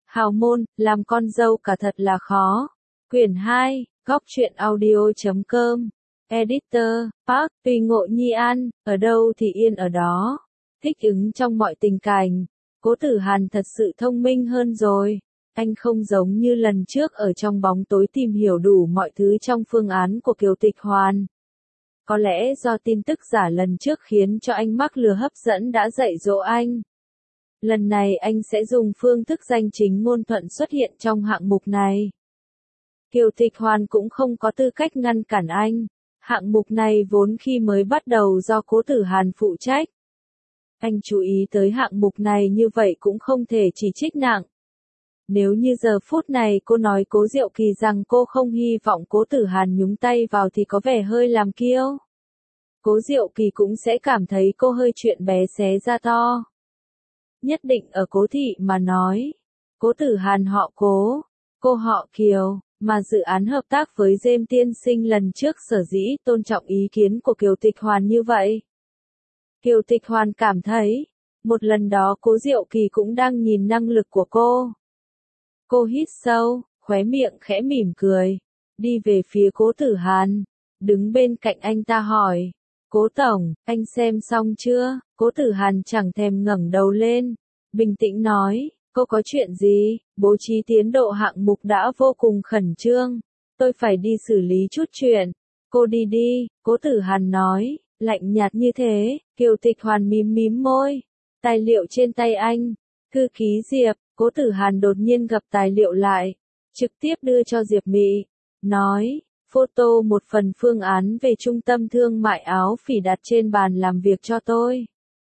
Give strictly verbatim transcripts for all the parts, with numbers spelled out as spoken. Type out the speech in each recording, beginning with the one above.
Hào môn, làm con dâu cả thật là khó. Quyển hai, góc truyện audio chấm com. Editor, Park, tùy ngộ nhi an, ở đâu thì yên ở đó. Thích ứng trong mọi tình cảnh. Cố Tử Hàn thật sự thông minh hơn rồi. Anh không giống như lần trước ở trong bóng tối tìm hiểu đủ mọi thứ trong phương án của Kiều Tịch Hoàn. Có lẽ do tin tức giả lần trước khiến cho anh mắc lừa hấp dẫn đã dạy dỗ anh. Lần này anh sẽ dùng phương thức danh chính ngôn thuận xuất hiện trong hạng mục này. Kiều Tịch Hoàn cũng không có tư cách ngăn cản anh. Hạng mục này vốn khi mới bắt đầu do Cố Tử Hàn phụ trách. Anh chú ý tới hạng mục này như vậy cũng không thể chỉ trích nặng. Nếu như giờ phút này cô nói Cố Diệu Kỳ rằng cô không hy vọng Cố Tử Hàn nhúng tay vào thì có vẻ hơi làm kiêu. Cố Diệu Kỳ cũng sẽ cảm thấy cô hơi chuyện bé xé ra to. Nhất định ở Cố thị mà nói. Cố Tử Hàn họ Cố, cô họ Kiều, mà dự án hợp tác với James tiên sinh lần trước sở dĩ tôn trọng ý kiến của Kiều Tịch Hoàn như vậy. Kiều Tịch Hoàn cảm thấy, một lần đó Cố Diệu Kỳ cũng đang nhìn năng lực của cô. Cô hít sâu, khóe miệng khẽ mỉm cười, đi về phía Cố Tử Hàn, đứng bên cạnh anh ta hỏi, Cố Tổng, anh xem xong chưa? Cố Tử Hàn chẳng thèm ngẩng đầu lên, bình tĩnh nói, cô có chuyện gì? Bố trí tiến độ hạng mục đã vô cùng khẩn trương, tôi phải đi xử lý chút chuyện. Cô đi đi, Cố Tử Hàn nói, lạnh nhạt như thế. Kiều Tịch Hoàn mím mím môi, tài liệu trên tay anh, thư ký Diệp. Cố Tử Hàn đột nhiên gập tài liệu lại, trực tiếp đưa cho Diệp Mị, nói, photo một phần phương án về trung tâm thương mại áo phỉ đặt trên bàn làm việc cho tôi.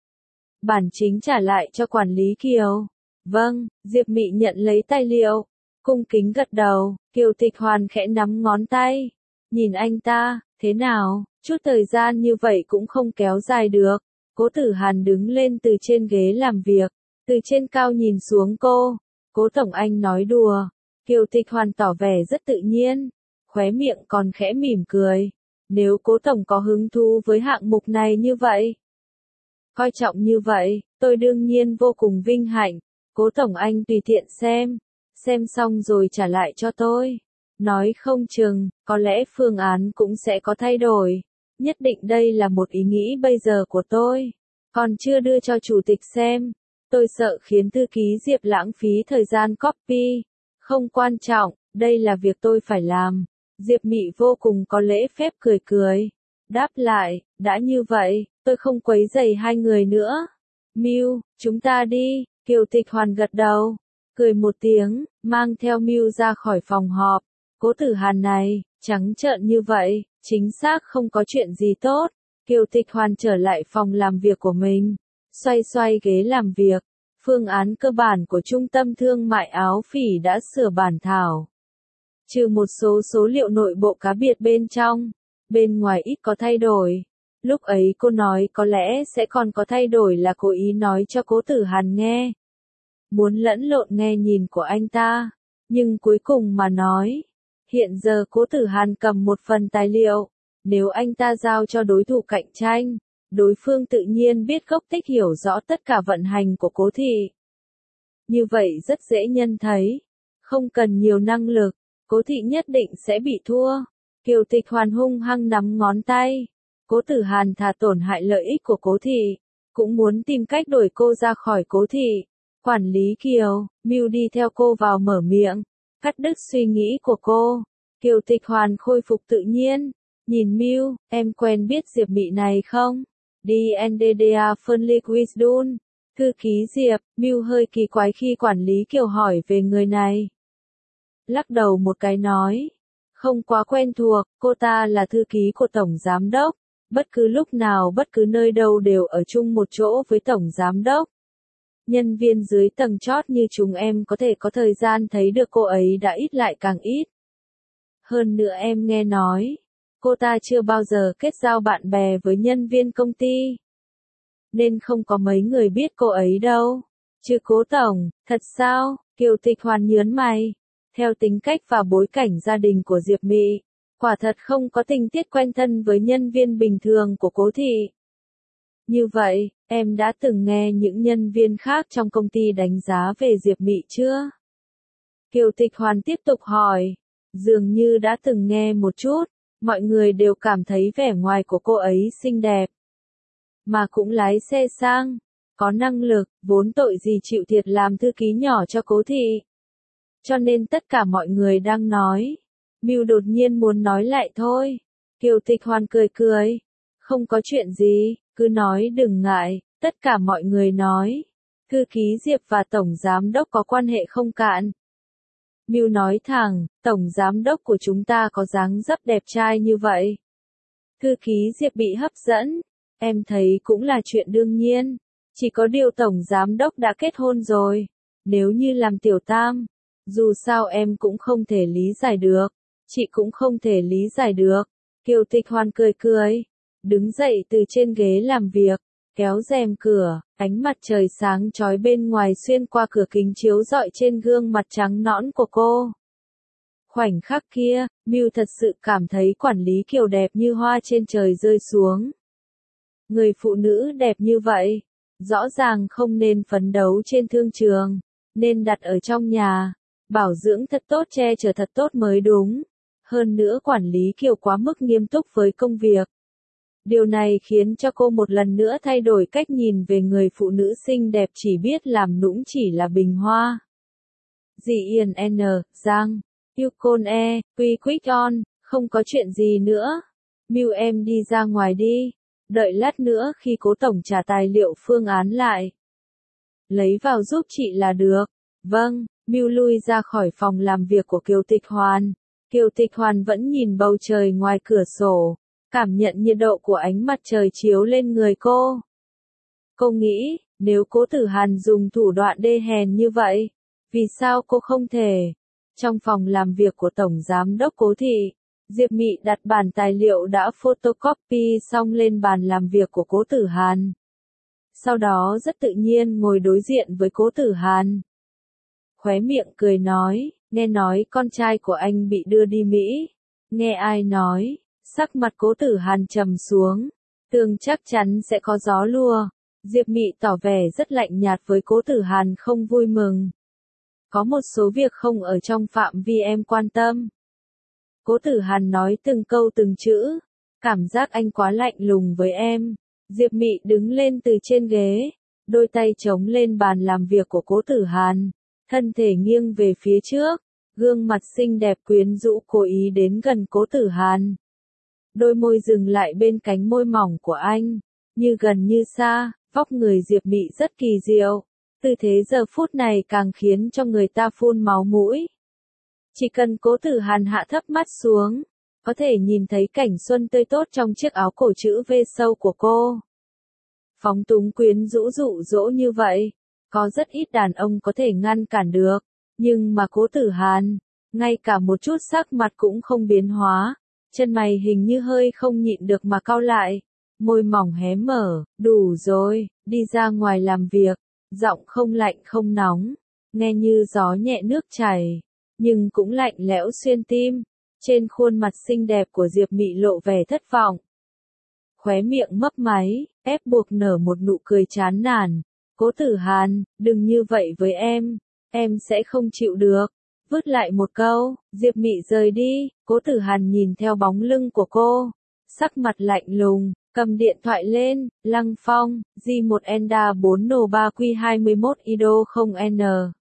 Bản chính trả lại cho quản lý Kiều. Vâng, Diệp Mị nhận lấy tài liệu, cung kính gật đầu. Kiều Tịch Hoàn khẽ nắm ngón tay, nhìn anh ta, thế nào, chút thời gian như vậy cũng không kéo dài được. Cố Tử Hàn đứng lên từ trên ghế làm việc, từ trên cao nhìn xuống cô. Cố Tổng anh nói đùa. Kiều Tịch Hoàn tỏ vẻ rất tự nhiên, khóe miệng còn khẽ mỉm cười. Nếu Cố Tổng có hứng thú với hạng mục này như vậy, coi trọng như vậy, tôi đương nhiên vô cùng vinh hạnh. Cố Tổng anh tùy tiện xem, xem xong rồi trả lại cho tôi. Nói không chừng, có lẽ phương án cũng sẽ có thay đổi. Nhất định đây là một ý nghĩ bây giờ của tôi, còn chưa đưa cho chủ tịch xem. Tôi sợ khiến thư ký Diệp lãng phí thời gian copy. Không quan trọng, đây là việc tôi phải làm. Diệp Mị vô cùng có lễ phép cười cười. Đáp lại, đã như vậy, tôi không quấy rầy hai người nữa. Miu, chúng ta đi. Kiều Tịch Hoàn gật đầu, cười một tiếng, mang theo Miu ra khỏi phòng họp. Cố Tử Hàn này, trắng trợn như vậy, chính xác không có chuyện gì tốt. Kiều Tịch Hoàn trở lại phòng làm việc của mình, xoay xoay ghế làm việc. Phương án cơ bản của Trung tâm Thương mại áo phỉ đã sửa bản thảo. Trừ một số số liệu nội bộ cá biệt bên trong, bên ngoài ít có thay đổi. Lúc ấy cô nói có lẽ sẽ còn có thay đổi là cố ý nói cho Cố Tử Hàn nghe. Muốn lẫn lộn nghe nhìn của anh ta, nhưng cuối cùng mà nói. Hiện giờ Cố Tử Hàn cầm một phần tài liệu, nếu anh ta giao cho đối thủ cạnh tranh, đối phương tự nhiên biết gốc tích hiểu rõ tất cả vận hành của Cố thị. Như vậy rất dễ nhân thấy, không cần nhiều năng lực, Cố thị nhất định sẽ bị thua. Kiều Tịch Hoàn hung hăng nắm ngón tay. Cố Tử Hàn thà tổn hại lợi ích của Cố thị, cũng muốn tìm cách đuổi cô ra khỏi Cố thị. Quản lý Kiều, Miu đi theo cô vào mở miệng, cắt đứt suy nghĩ của cô. Kiều Tịch Hoàn khôi phục tự nhiên, nhìn Miu, em quen biết Diệp Mị này không? đê en đê đê a Fernley Wisdun, thư ký Diệp. Miu hơi kỳ quái khi quản lý Kiều hỏi về người này. Lắc đầu một cái nói, không quá quen thuộc, cô ta là thư ký của Tổng Giám Đốc, bất cứ lúc nào bất cứ nơi đâu đều ở chung một chỗ với Tổng Giám Đốc. Nhân viên dưới tầng chót như chúng em có thể có thời gian thấy được cô ấy đã ít lại càng ít. Hơn nữa em nghe nói, cô ta chưa bao giờ kết giao bạn bè với nhân viên công ty, nên không có mấy người biết cô ấy đâu. Chứ Cố Tổng, thật sao? Kiều Tịch Hoàn nhớn mày. Theo tính cách và bối cảnh gia đình của Diệp Mị, quả thật không có tình tiết quen thân với nhân viên bình thường của Cố thị. Như vậy, em đã từng nghe những nhân viên khác trong công ty đánh giá về Diệp Mị chưa? Kiều Tịch Hoàn tiếp tục hỏi. Dường như đã từng nghe một chút, mọi người đều cảm thấy vẻ ngoài của cô ấy xinh đẹp. Mà cũng lái xe sang, có năng lực, vốn tội gì chịu thiệt làm thư ký nhỏ cho Cố thị. Cho nên tất cả mọi người đang nói. Mưu đột nhiên muốn nói lại thôi. Kiều Tịch Hoàn cười cười. Không có chuyện gì, cứ nói đừng ngại, tất cả mọi người nói. Thư ký Diệp và Tổng Giám đốc có quan hệ không cạn. Mưu nói thẳng, Tổng Giám đốc của chúng ta có dáng dấp đẹp trai như vậy. Thư ký Diệp bị hấp dẫn. Em thấy cũng là chuyện đương nhiên. Chỉ có điều Tổng Giám đốc đã kết hôn rồi. Nếu như làm tiểu tam, dù sao em cũng không thể lý giải được. Chị cũng không thể lý giải được. Kiều Tịch Hoàn cười cười. Đứng dậy từ trên ghế làm việc. Kéo rèm cửa, ánh mặt trời sáng chói bên ngoài xuyên qua cửa kính chiếu rọi trên gương mặt trắng nõn của cô. Khoảnh khắc kia, Mưu thật sự cảm thấy quản lý Kiều đẹp như hoa trên trời rơi xuống. Người phụ nữ đẹp như vậy, rõ ràng không nên phấn đấu trên thương trường, nên đặt ở trong nhà, bảo dưỡng thật tốt che chở thật tốt mới đúng. Hơn nữa quản lý Kiều quá mức nghiêm túc với công việc. Điều này khiến cho cô một lần nữa thay đổi cách nhìn về người phụ nữ xinh đẹp chỉ biết làm nũng chỉ là bình hoa. Dì Yên N, Giang, Yukon E, Quy Quick On, không có chuyện gì nữa. Mưu em đi ra ngoài đi, đợi lát nữa khi Cố tổng trả tài liệu phương án lại. Lấy vào giúp chị là được. Vâng, Mưu lui ra khỏi phòng làm việc của Kiều Tịch Hoàn. Kiều Tịch Hoàn vẫn nhìn bầu trời ngoài cửa sổ. Cảm nhận nhiệt độ của ánh mặt trời chiếu lên người cô. Cô nghĩ, nếu Cố Tử Hàn dùng thủ đoạn đê hèn như vậy, vì sao cô không thể? Trong phòng làm việc của Tổng Giám đốc Cố thị, Diệp Mị đặt bản tài liệu đã photocopy xong lên bàn làm việc của Cố Tử Hàn. Sau đó rất tự nhiên ngồi đối diện với Cố Tử Hàn. Khóe miệng cười nói, nghe nói con trai của anh bị đưa đi Mỹ. Nghe ai nói? Sắc mặt Cố Tử Hàn trầm xuống, tường chắc chắn sẽ có gió lùa. Diệp Mị tỏ vẻ rất lạnh nhạt với Cố Tử Hàn không vui mừng. Có một số việc không ở trong phạm vi em quan tâm. Cố Tử Hàn nói từng câu từng chữ, cảm giác anh quá lạnh lùng với em. Diệp Mị đứng lên từ trên ghế, đôi tay chống lên bàn làm việc của Cố Tử Hàn, thân thể nghiêng về phía trước, gương mặt xinh đẹp quyến rũ cố ý đến gần Cố Tử Hàn. Đôi môi dừng lại bên cánh môi mỏng của anh, như gần như xa, vóc người Diệp Mị rất kỳ diệu. Tư thế giờ phút này càng khiến cho người ta phun máu mũi. Chỉ cần Cố Tử Hàn hạ thấp mắt xuống, có thể nhìn thấy cảnh xuân tươi tốt trong chiếc áo cổ chữ V sâu của cô. Phóng túng quyến rũ dụ dỗ như vậy, có rất ít đàn ông có thể ngăn cản được, nhưng mà Cố Tử Hàn, ngay cả một chút sắc mặt cũng không biến hóa. Chân mày hình như hơi không nhịn được mà cau lại, môi mỏng hé mở, đủ rồi, đi ra ngoài làm việc, giọng không lạnh không nóng, nghe như gió nhẹ nước chảy, nhưng cũng lạnh lẽo xuyên tim. Trên khuôn mặt xinh đẹp của Diệp Mị lộ vẻ thất vọng. Khóe miệng mấp máy, ép buộc nở một nụ cười chán nản. Cố Tử Hàn, đừng như vậy với em, em sẽ không chịu được. Vứt lại một câu, Diệp Mị rời đi, Cố Tử Hàn nhìn theo bóng lưng của cô, sắc mặt lạnh lùng, cầm điện thoại lên, Lăng Phong, J một Enda bốn N ba Q hai mốt Ido không N.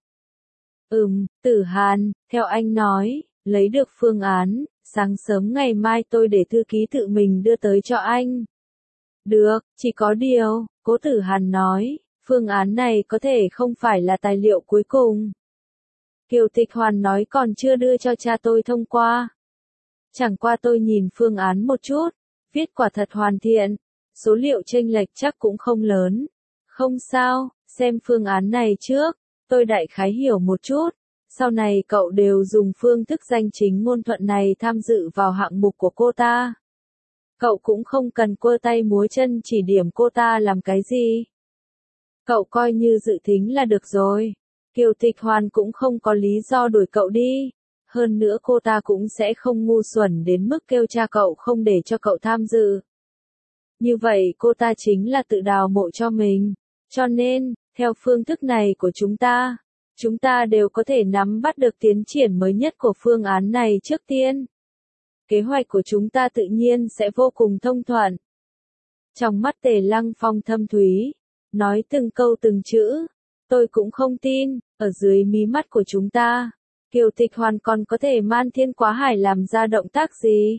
Ừm, Tử Hàn, theo anh nói, lấy được phương án, sáng sớm ngày mai tôi để thư ký tự mình đưa tới cho anh. Được, chỉ có điều, Cố Tử Hàn nói, phương án này có thể không phải là tài liệu cuối cùng. Kiều Tịch Hoàn nói còn chưa đưa cho cha tôi thông qua. Chẳng qua tôi nhìn phương án một chút, viết quả thật hoàn thiện, số liệu chênh lệch chắc cũng không lớn. Không sao, xem phương án này trước, tôi đại khái hiểu một chút. Sau này cậu đều dùng phương thức danh chính ngôn thuận này tham dự vào hạng mục của cô ta. Cậu cũng không cần quơ tay múa chân chỉ điểm cô ta làm cái gì. Cậu coi như dự tính là được rồi. Kiều Tịch Hoàn cũng không có lý do đuổi cậu đi. Hơn nữa cô ta cũng sẽ không ngu xuẩn đến mức kêu cha cậu không để cho cậu tham dự. Như vậy cô ta chính là tự đào mộ cho mình. Cho nên, theo phương thức này của chúng ta, Chúng ta đều có thể nắm bắt được tiến triển mới nhất của phương án này trước tiên. Kế hoạch của chúng ta tự nhiên sẽ vô cùng thông thuận. Trong mắt Tề Lăng Phong thâm thúy, nói từng câu từng chữ, tôi cũng không tin, ở dưới mí mắt của chúng ta, Kiều Tịch Hoàn còn có thể man thiên quá hải làm ra động tác gì?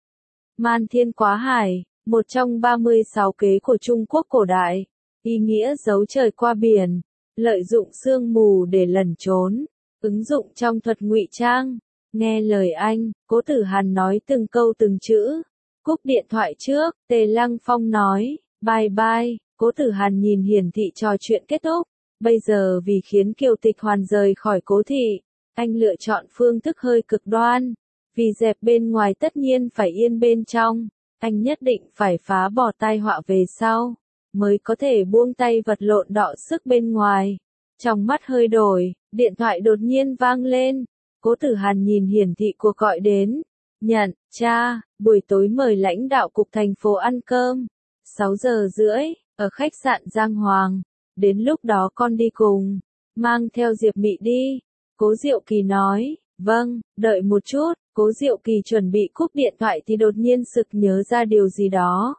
Man thiên quá hải, một trong ba mươi sáu kế của Trung Quốc cổ đại, ý nghĩa giấu trời qua biển, lợi dụng sương mù để lẩn trốn, ứng dụng trong thuật ngụy trang. Nghe lời anh, Cố Tử Hàn nói từng câu từng chữ. Cúp điện thoại trước, Tề Lăng Phong nói, bye bye. Cố Tử Hàn nhìn hiển thị trò chuyện kết thúc. Bây giờ vì khiến Kiều Tịch Hoàn rời khỏi Cố thị, anh lựa chọn phương thức hơi cực đoan. Vì dẹp bên ngoài tất nhiên phải yên bên trong, anh nhất định phải phá bỏ tai họa về sau, mới có thể buông tay vật lộn đọ sức bên ngoài. Trong mắt hơi đổi, điện thoại đột nhiên vang lên. Cố Tử Hàn nhìn hiển thị cuộc gọi đến. Nhận, cha, buổi tối mời lãnh đạo cục thành phố ăn cơm. sáu giờ rưỡi, ở khách sạn Giang Hoàng. Đến lúc đó con đi cùng. Mang theo Diệp Mị đi. Cố Diệu Kỳ nói. Vâng, đợi một chút. Cố Diệu Kỳ chuẩn bị cúp điện thoại thì đột nhiên sực nhớ ra điều gì đó.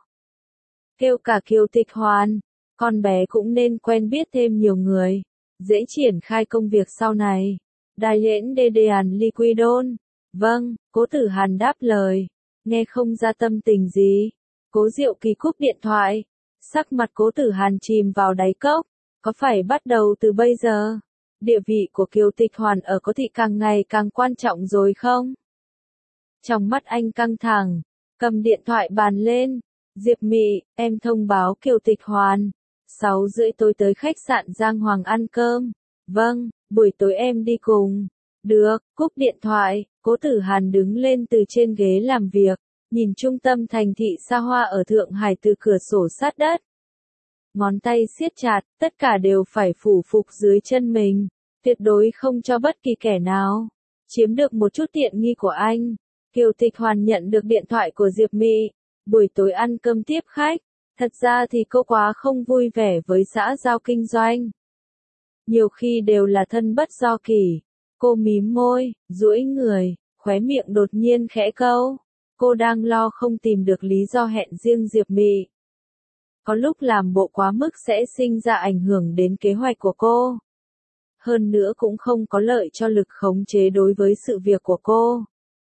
Kêu cả Kiều Tịch Hoàn. Con bé cũng nên quen biết thêm nhiều người. Dễ triển khai công việc sau này. Đại lễn đê đề ản liquidon. Vâng, Cố Tử Hàn đáp lời. Nghe không ra tâm tình gì. Cố Diệu Kỳ cúp điện thoại. Sắc mặt Cố Tử Hàn chìm vào đáy cốc. Có phải bắt đầu từ bây giờ? Địa vị của Kiều Tịch Hoàn ở Cố thị càng ngày càng quan trọng rồi không? Trong mắt anh căng thẳng. Cầm điện thoại bàn lên. Diệp Mị, em thông báo Kiều Tịch Hoàn. sáu rưỡi tối tới khách sạn Giang Hoàng ăn cơm. Vâng, buổi tối em đi cùng. Được, cúp điện thoại, Cố Tử Hàn đứng lên từ trên ghế làm việc, nhìn trung tâm thành thị xa hoa ở Thượng Hải từ cửa sổ sát đất. Ngón tay siết chặt, tất cả đều phải phủ phục dưới chân mình, tuyệt đối không cho bất kỳ kẻ nào chiếm được một chút tiện nghi của anh. Kiều Tịch Hoàn nhận được điện thoại của Diệp Mị, buổi tối ăn cơm tiếp khách. Thật ra thì cô quá không vui vẻ với xã giao kinh doanh. Nhiều khi đều là thân bất do kỷ. Cô mím môi, duỗi người, khóe miệng đột nhiên khẽ câu. Cô đang lo không tìm được lý do hẹn riêng Diệp Mị. Có lúc làm bộ quá mức sẽ sinh ra ảnh hưởng đến kế hoạch của cô. Hơn nữa cũng không có lợi cho lực khống chế đối với sự việc của cô.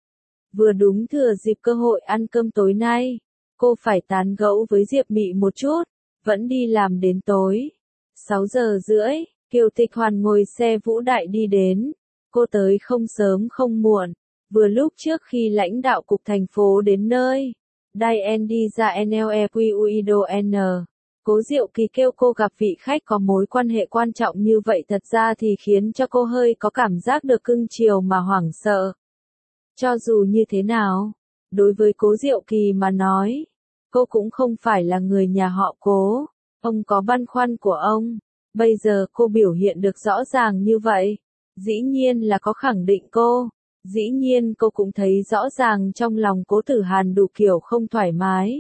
Vừa đúng thừa dịp cơ hội ăn cơm tối nay, cô phải tán gẫu với Diệp Mị một chút, vẫn đi làm đến tối. sáu giờ rưỡi, Kiều Tịch Hoàn ngồi xe Vũ Đại đi đến. Cô tới không sớm không muộn, vừa lúc trước khi lãnh đạo cục thành phố đến nơi. Đài N đi ra N L E Q U I D O N. Cố Diệu Kỳ kêu cô gặp vị khách có mối quan hệ quan trọng như vậy thật ra thì khiến cho cô hơi có cảm giác được cưng chiều mà hoảng sợ. Cho dù như thế nào, đối với Cố Diệu Kỳ mà nói, cô cũng không phải là người nhà họ Cố. Ông có băn khoăn của ông. Bây giờ cô biểu hiện được rõ ràng như vậy. Dĩ nhiên là có khẳng định cô. Dĩ nhiên cô cũng thấy rõ ràng trong lòng Cố Tử Hàn đủ kiểu không thoải mái.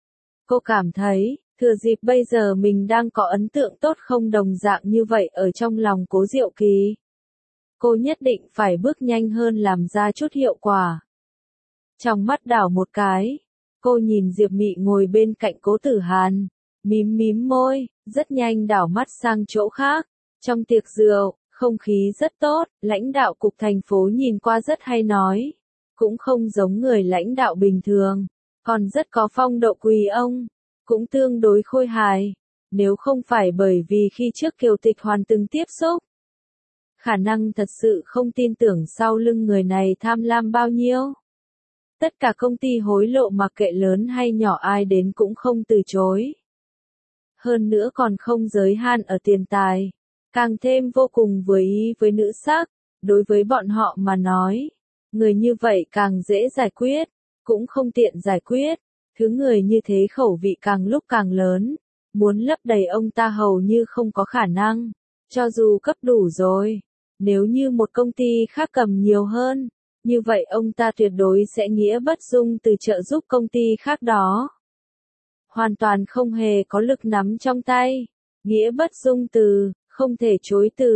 Cô cảm thấy, thừa dịp bây giờ mình đang có ấn tượng tốt không đồng dạng như vậy ở trong lòng Cố Diệu Kỳ. Cô nhất định phải bước nhanh hơn làm ra chút hiệu quả. Trong mắt đảo một cái, cô nhìn Diệp Mị ngồi bên cạnh Cố Tử Hàn, mím mím môi, rất nhanh đảo mắt sang chỗ khác. Trong tiệc rượu, không khí rất tốt, lãnh đạo cục thành phố nhìn qua rất hay nói. Cũng không giống người lãnh đạo bình thường, còn rất có phong độ quý ông, cũng tương đối khôi hài. Nếu không phải bởi vì khi trước Kiều Tịch Hoàn từng tiếp xúc, khả năng thật sự không tin tưởng sau lưng người này tham lam bao nhiêu. Tất cả công ty hối lộ mặc kệ lớn hay nhỏ ai đến cũng không từ chối. Hơn nữa còn không giới hạn ở tiền tài, càng thêm vô cùng vừa ý với nữ sắc. Đối với bọn họ mà nói, người như vậy càng dễ giải quyết, cũng không tiện giải quyết. Thứ người như thế khẩu vị càng lúc càng lớn, muốn lấp đầy ông ta hầu như không có khả năng. Cho dù cấp đủ rồi, nếu như một công ty khác cầm nhiều hơn, như vậy ông ta tuyệt đối sẽ nghĩa bất dung từ trợ giúp công ty khác đó. Hoàn toàn không hề có lực nắm trong tay. Nghĩa bất dung từ, không thể chối từ,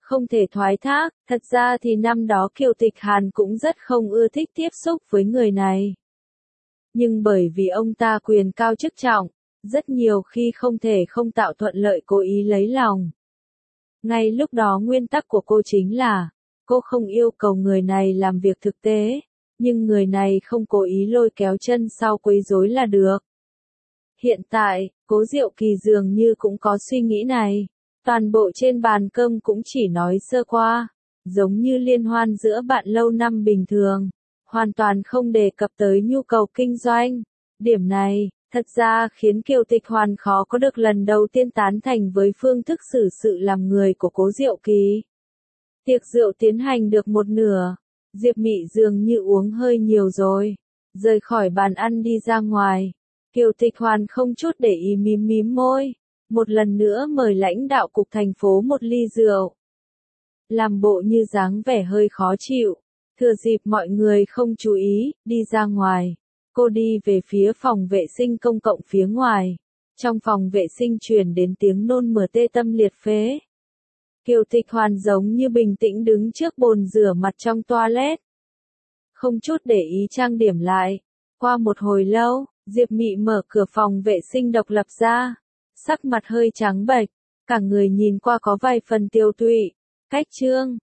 không thể thoái thác, thật ra thì năm đó Kiều Tịch Hàn cũng rất không ưa thích tiếp xúc với người này. Nhưng bởi vì ông ta quyền cao chức trọng, rất nhiều khi không thể không tạo thuận lợi cố ý lấy lòng. Ngay lúc đó nguyên tắc của cô chính là, cô không yêu cầu người này làm việc thực tế, nhưng người này không cố ý lôi kéo chân sau quấy rối là được. Hiện tại, Cố Diệu Kỳ dường như cũng có suy nghĩ này. Toàn bộ trên bàn cơm cũng chỉ nói sơ qua, giống như liên hoan giữa bạn lâu năm bình thường, hoàn toàn không đề cập tới nhu cầu kinh doanh. Điểm này, thật ra khiến Kiều Tịch Hoàn khó có được lần đầu tiên tán thành với phương thức xử sự làm người của Cố Diệu Kỳ. Tiệc rượu tiến hành được một nửa, Diệp Mị dường như uống hơi nhiều rồi, rời khỏi bàn ăn đi ra ngoài. Kiều Tịch Hoàn không chút để ý mím mím môi, một lần nữa mời lãnh đạo cục thành phố một ly rượu. Làm bộ như dáng vẻ hơi khó chịu, thừa dịp mọi người không chú ý, đi ra ngoài. Cô đi về phía phòng vệ sinh công cộng phía ngoài. Trong phòng vệ sinh truyền đến tiếng nôn mửa tê tâm liệt phế. Kiều Tịch Hoàn giống như bình tĩnh đứng trước bồn rửa mặt trong toilet. Không chút để ý trang điểm lại. Qua một hồi lâu, Diệp Mị mở cửa phòng vệ sinh độc lập ra. Sắc mặt hơi trắng bệch, cả người nhìn qua có vài phần tiêu tụy. Cách trương,